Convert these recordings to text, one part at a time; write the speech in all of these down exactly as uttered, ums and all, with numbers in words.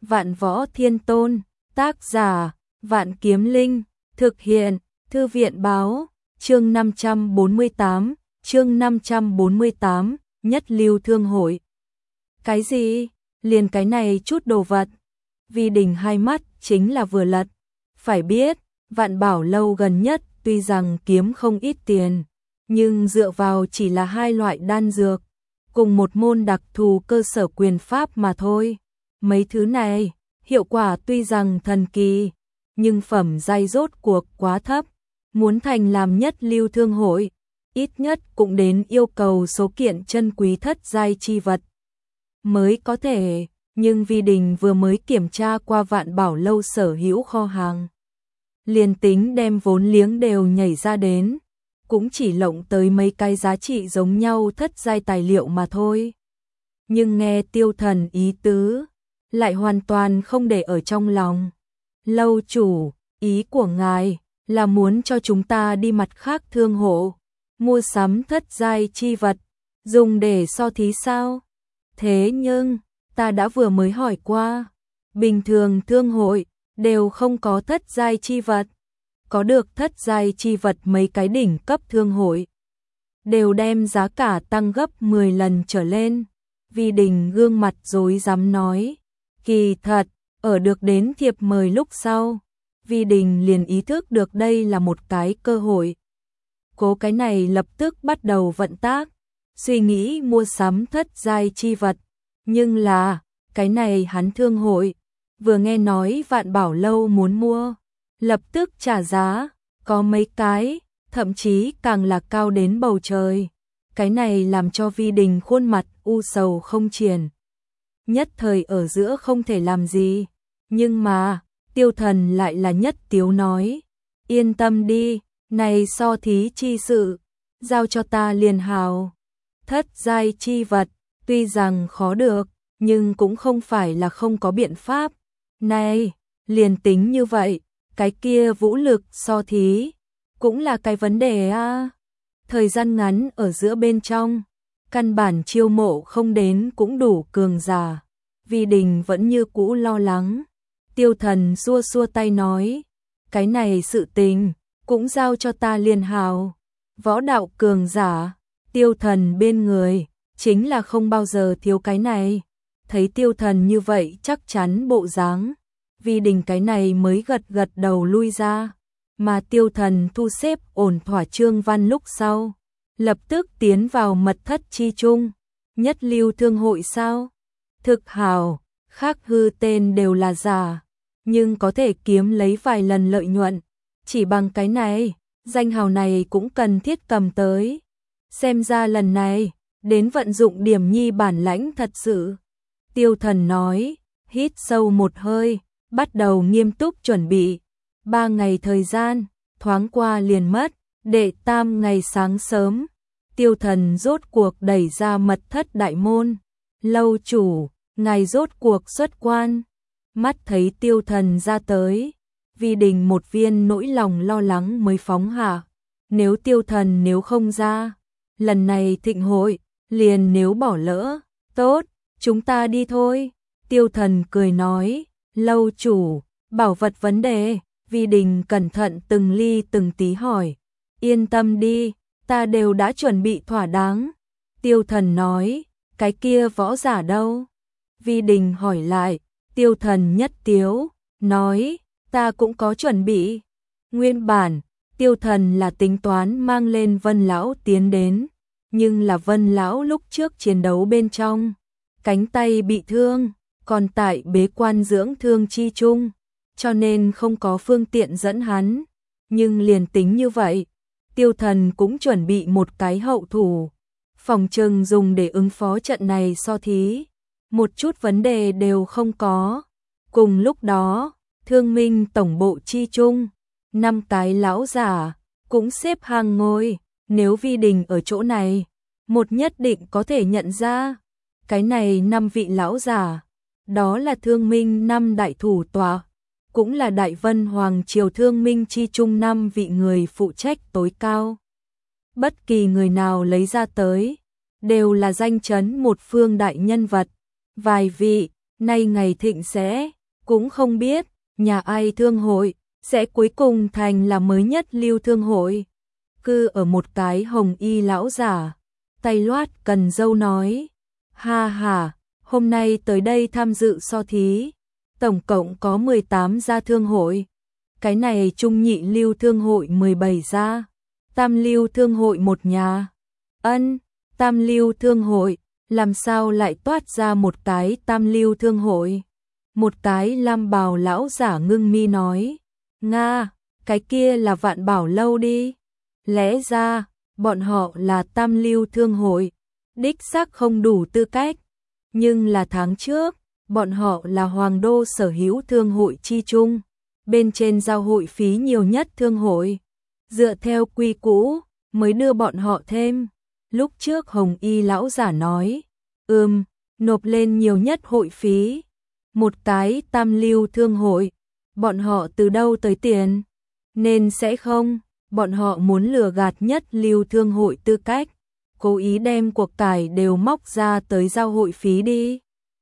Vạn Võ Thiên Tôn, tác giả, Vạn Kiếm Linh, thực hiện, Thư viện báo, chương năm trăm bốn mươi tám, chương năm trăm bốn mươi tám, Nhất Lưu Thương Hội. Cái gì? Liền cái này chút đồ vật. Vi Đình hai mắt chính là vừa lật. Phải biết, Vạn Bảo Lâu gần nhất tuy rằng kiếm không ít tiền, nhưng dựa vào chỉ là hai loại đan dược, cùng một môn đặc thù cơ sở quyền pháp mà thôi. Mấy thứ này, hiệu quả tuy rằng thần kỳ, nhưng phẩm giai rốt cuộc quá thấp. Muốn thành làm nhất lưu thương hội, ít nhất cũng đến yêu cầu số kiện chân quý thất giai chi vật mới có thể, nhưng Vi Đình vừa mới kiểm tra qua Vạn Bảo Lâu sở hữu kho hàng. Liền tính đem vốn liếng đều nhảy ra đến, cũng chỉ lộng tới mấy cái giá trị giống nhau thất giai tài liệu mà thôi. Nhưng nghe Tiêu Thần ý tứ, lại hoàn toàn không để ở trong lòng. Lâu chủ, ý của ngài là muốn cho chúng ta đi mặt khác thương hộ, mua sắm thất giai chi vật, dùng để so thí sao? Thế nhưng, ta đã vừa mới hỏi qua, bình thường thương hội đều không có thất giai chi vật. Có được thất giai chi vật mấy cái đỉnh cấp thương hội đều đem giá cả tăng gấp mười lần trở lên. Vi Đình gương mặt rối rắm nói, kỳ thật, ở được đến thiệp mời lúc sau, Vi Đình liền ý thức được đây là một cái cơ hội. Cố cái này lập tức bắt đầu vận tác, suy nghĩ mua sắm thất giai chi vật. Nhưng là, cái này hắn thương hội, vừa nghe nói Vạn Bảo Lâu muốn mua, lập tức trả giá, có mấy cái, thậm chí càng là cao đến bầu trời. Cái này làm cho Vi Đình khuôn mặt u sầu không triển. Nhất thời ở giữa không thể làm gì, nhưng mà, Tiêu Thần lại là nhất tiếu nói, yên tâm đi, này so thí chi sự, giao cho ta liền hào. Thất giai chi vật, tuy rằng khó được, nhưng cũng không phải là không có biện pháp. Này, liền tính như vậy, cái kia vũ lực so thí, cũng là cái vấn đề a. À. Thời gian ngắn ở giữa bên trong, căn bản chiêu mộ không đến cũng đủ cường giả. Vi Đình vẫn như cũ lo lắng. Tiêu Thần xua xua tay nói, cái này sự tình, cũng giao cho ta liền hào. Võ đạo cường giả, Tiêu Thần bên người, chính là không bao giờ thiếu cái này. Thấy Tiêu Thần như vậy chắc chắn bộ dáng, Vi Đình cái này mới gật gật đầu lui ra. Mà Tiêu Thần thu xếp ổn thỏa chương văn lúc sau, lập tức tiến vào mật thất chi chung. Nhất lưu thương hội sao? Thực hào, khác hư tên đều là giả, nhưng có thể kiếm lấy vài lần lợi nhuận. Chỉ bằng cái này, danh hào này cũng cần thiết cầm tới. Xem ra lần này, đến vận dụng điểm nhi bản lãnh thật sự. Tiêu Thần nói, hít sâu một hơi, bắt đầu nghiêm túc chuẩn bị. Ba ngày thời gian, thoáng qua liền mất. Đệ tam ngày sáng sớm, Tiêu Thần rốt cuộc đẩy ra mật thất đại môn. Lâu chủ, ngài rốt cuộc xuất quan. Mắt thấy Tiêu Thần ra tới, Vi Đình một viên nỗi lòng lo lắng mới phóng hạ. Nếu Tiêu Thần nếu không ra, lần này thịnh hội, liền nếu bỏ lỡ, tốt, chúng ta đi thôi. Tiêu Thần cười nói, lâu chủ, bảo vật vấn đề. Vi Đình cẩn thận từng ly từng tí hỏi, yên tâm đi, ta đều đã chuẩn bị thỏa đáng. Tiêu Thần nói, cái kia võ giả đâu? Vi Đình hỏi lại. Tiêu Thần nhất tiếu, nói, ta cũng có chuẩn bị. Nguyên bản, Tiêu Thần là tính toán mang lên Vân Lão tiến đến, nhưng là Vân Lão lúc trước chiến đấu bên trong, cánh tay bị thương, còn tại bế quan dưỡng thương chi chung, cho nên không có phương tiện dẫn hắn. Nhưng liền tính như vậy, Tiêu Thần cũng chuẩn bị một cái hậu thủ, phòng trừng dùng để ứng phó trận này so thí. Một chút vấn đề đều không có. Cùng lúc đó, Thương Minh tổng bộ chi chung, năm cái lão giả cũng xếp hàng ngồi. Nếu Vi Đình ở chỗ này, một nhất định có thể nhận ra. Cái này năm vị lão giả, đó là Thương Minh năm đại thủ tọa, cũng là Đại Vân Hoàng triều Thương Minh chi chung năm vị người phụ trách tối cao. Bất kỳ người nào lấy ra tới, đều là danh chấn một phương đại nhân vật. Vài vị, nay ngày thịnh sẽ, cũng không biết, nhà ai thương hội, sẽ cuối cùng thành là mới nhất lưu thương hội. Cư ở một cái hồng y lão giả, tay loát cần dâu nói, ha ha, hôm nay tới đây tham dự so thí, tổng cộng có mười tám gia thương hội, cái này trung nhị lưu thương hội mười bảy gia, tam lưu thương hội một nhà. Ân, tam lưu thương hội, làm sao lại toát ra một cái tam lưu thương hội? Một cái lam bào lão giả ngưng mi nói, Nga, cái kia là Vạn Bảo lâu đi. Lẽ ra, bọn họ là tam lưu thương hội, đích xác không đủ tư cách. Nhưng là tháng trước, bọn họ là hoàng đô sở hữu thương hội chi chung, bên trên giao hội phí nhiều nhất thương hội. Dựa theo quy cũ, mới đưa bọn họ thêm. Lúc trước hồng y lão giả nói, ừm, nộp lên nhiều nhất hội phí. Một cái tam lưu thương hội, bọn họ từ đâu tới tiền? Nên sẽ không, bọn họ muốn lừa gạt nhất lưu thương hội tư cách, cố ý đem cuộc cải đều móc ra tới giao hội phí đi.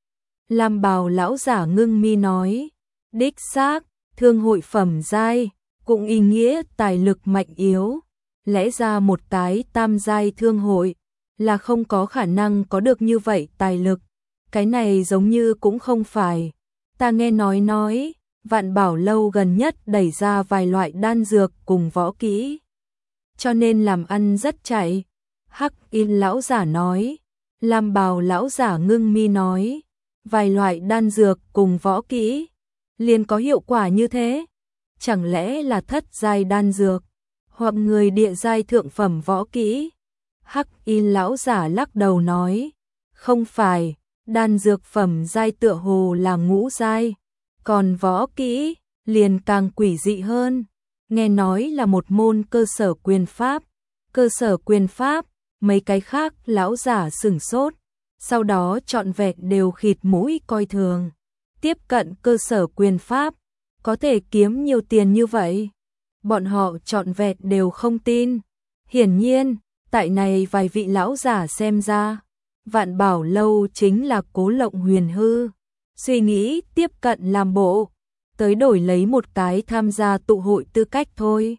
Lam bào lão giả ngưng mi nói, đích xác, thương hội phẩm giai, cũng ý nghĩa tài lực mạnh yếu. Lẽ ra một cái tam giai thương hội, là không có khả năng có được như vậy tài lực. Cái này giống như cũng không phải. Ta nghe nói nói, Vạn Bảo lâu gần nhất đẩy ra vài loại đan dược cùng võ kỹ, cho nên làm ăn rất chạy. Hắc Y lão giả nói, Lam bào lão giả ngưng mi nói, vài loại đan dược cùng võ kỹ, liền có hiệu quả như thế? Chẳng lẽ là thất giai đan dược, hoặc người địa giai thượng phẩm võ kỹ? Hắc Y lão giả lắc đầu nói, không phải, đan dược phẩm giai tựa hồ là ngũ giai, còn võ kỹ liền càng quỷ dị hơn. Nghe nói là một môn cơ sở quyền pháp. Cơ sở quyền pháp, mấy cái khác lão giả sửng sốt, sau đó trọn vẹn đều khịt mũi coi thường. Tiếp cận cơ sở quyền pháp, có thể kiếm nhiều tiền như vậy? Bọn họ trọn vẹn đều không tin. Hiển nhiên, tại này vài vị lão giả xem ra, Vạn Bảo lâu chính là Cố Lộng Huyền hư, suy nghĩ tiếp cận làm bộ, tới đổi lấy một cái tham gia tụ hội tư cách thôi.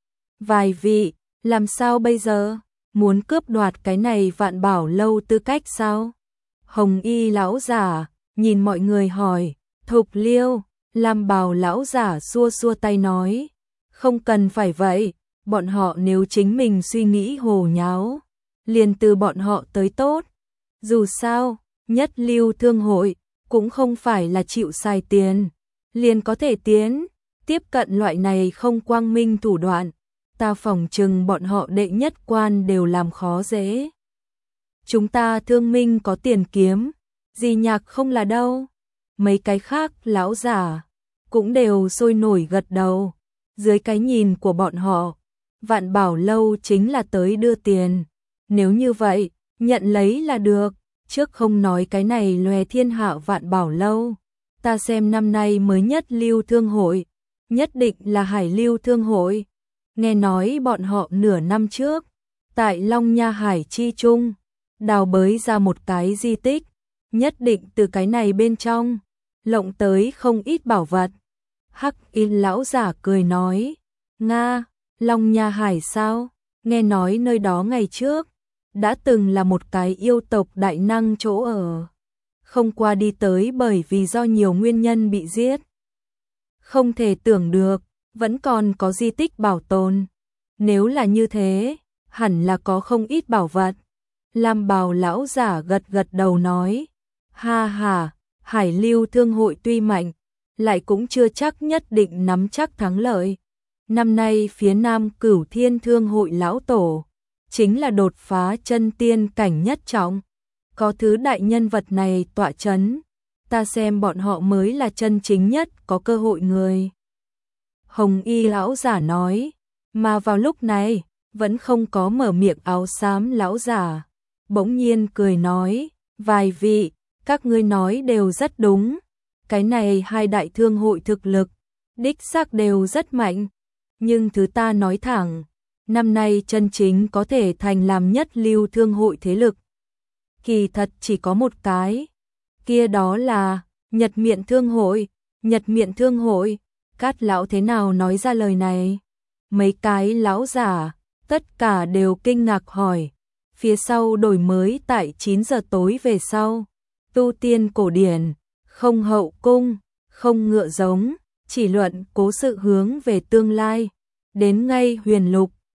Vài vị, làm sao bây giờ? Muốn cướp đoạt cái này Vạn Bảo lâu tư cách sao? Hồng y lão giả, nhìn mọi người hỏi, Thục Liêu, Lam bào lão giả xua xua tay nói, không cần phải vậy, bọn họ nếu chính mình suy nghĩ hồ nháo, liền từ bọn họ tới tốt. Dù sao, nhất lưu thương hội, cũng không phải là chịu xài tiền, liền có thể tiến, tiếp cận loại này không quang minh thủ đoạn. Ta phỏng chừng bọn họ đệ nhất quan đều làm khó dễ. Chúng ta thương minh có tiền kiếm, gì nhạc không là đâu. Mấy cái khác lão giả cũng đều sôi nổi gật đầu. Dưới cái nhìn của bọn họ, Vạn Bảo lâu chính là tới đưa tiền. Nếu như vậy, nhận lấy là được. Trước không nói cái này lòe thiên hạ Vạn Bảo lâu, ta xem năm nay mới nhất lưu thương hội, nhất định là Hải lưu thương hội. Nghe nói bọn họ nửa năm trước, tại Long Nha Hải chi trung, đào bới ra một cái di tích, nhất định từ cái này bên trong, lộng tới không ít bảo vật. Hắc Y lão giả cười nói, Nga, Long Nha Hải sao? Nghe nói nơi đó ngày trước, đã từng là một cái yêu tộc đại năng chỗ ở. Không qua đi tới bởi vì do nhiều nguyên nhân bị giết. Không thể tưởng được, vẫn còn có di tích bảo tồn. Nếu là như thế, hẳn là có không ít bảo vật. Lam bào lão giả gật gật đầu nói, ha ha, Hải lưu thương hội tuy mạnh, lại cũng chưa chắc nhất định nắm chắc thắng lợi. Năm nay phía Nam Cửu Thiên thương hội lão tổ, chính là đột phá chân tiên cảnh nhất trọng. Có thứ đại nhân vật này tọa chấn, ta xem bọn họ mới là chân chính nhất có cơ hội người. Hồng y lão giả nói, mà vào lúc này, vẫn không có mở miệng áo xám lão giả. Bỗng nhiên cười nói, vài vị, các ngươi nói đều rất đúng. Cái này hai đại thương hội thực lực, đích xác đều rất mạnh. Nhưng thứ ta nói thẳng, năm nay chân chính có thể thành làm nhất lưu thương hội thế lực. Kỳ thật chỉ có một cái, kia đó là Nhật Miện Thương hội, Nhật Miện Thương hội, Cát lão thế nào nói ra lời này? Mấy cái lão giả, tất cả đều kinh ngạc hỏi. Phía sau đổi mới tại chín giờ tối về sau. Tu tiên cổ điển, không hậu cung, không ngựa giống, chỉ luận cố sự hướng về tương lai. Đến ngay huyền lục,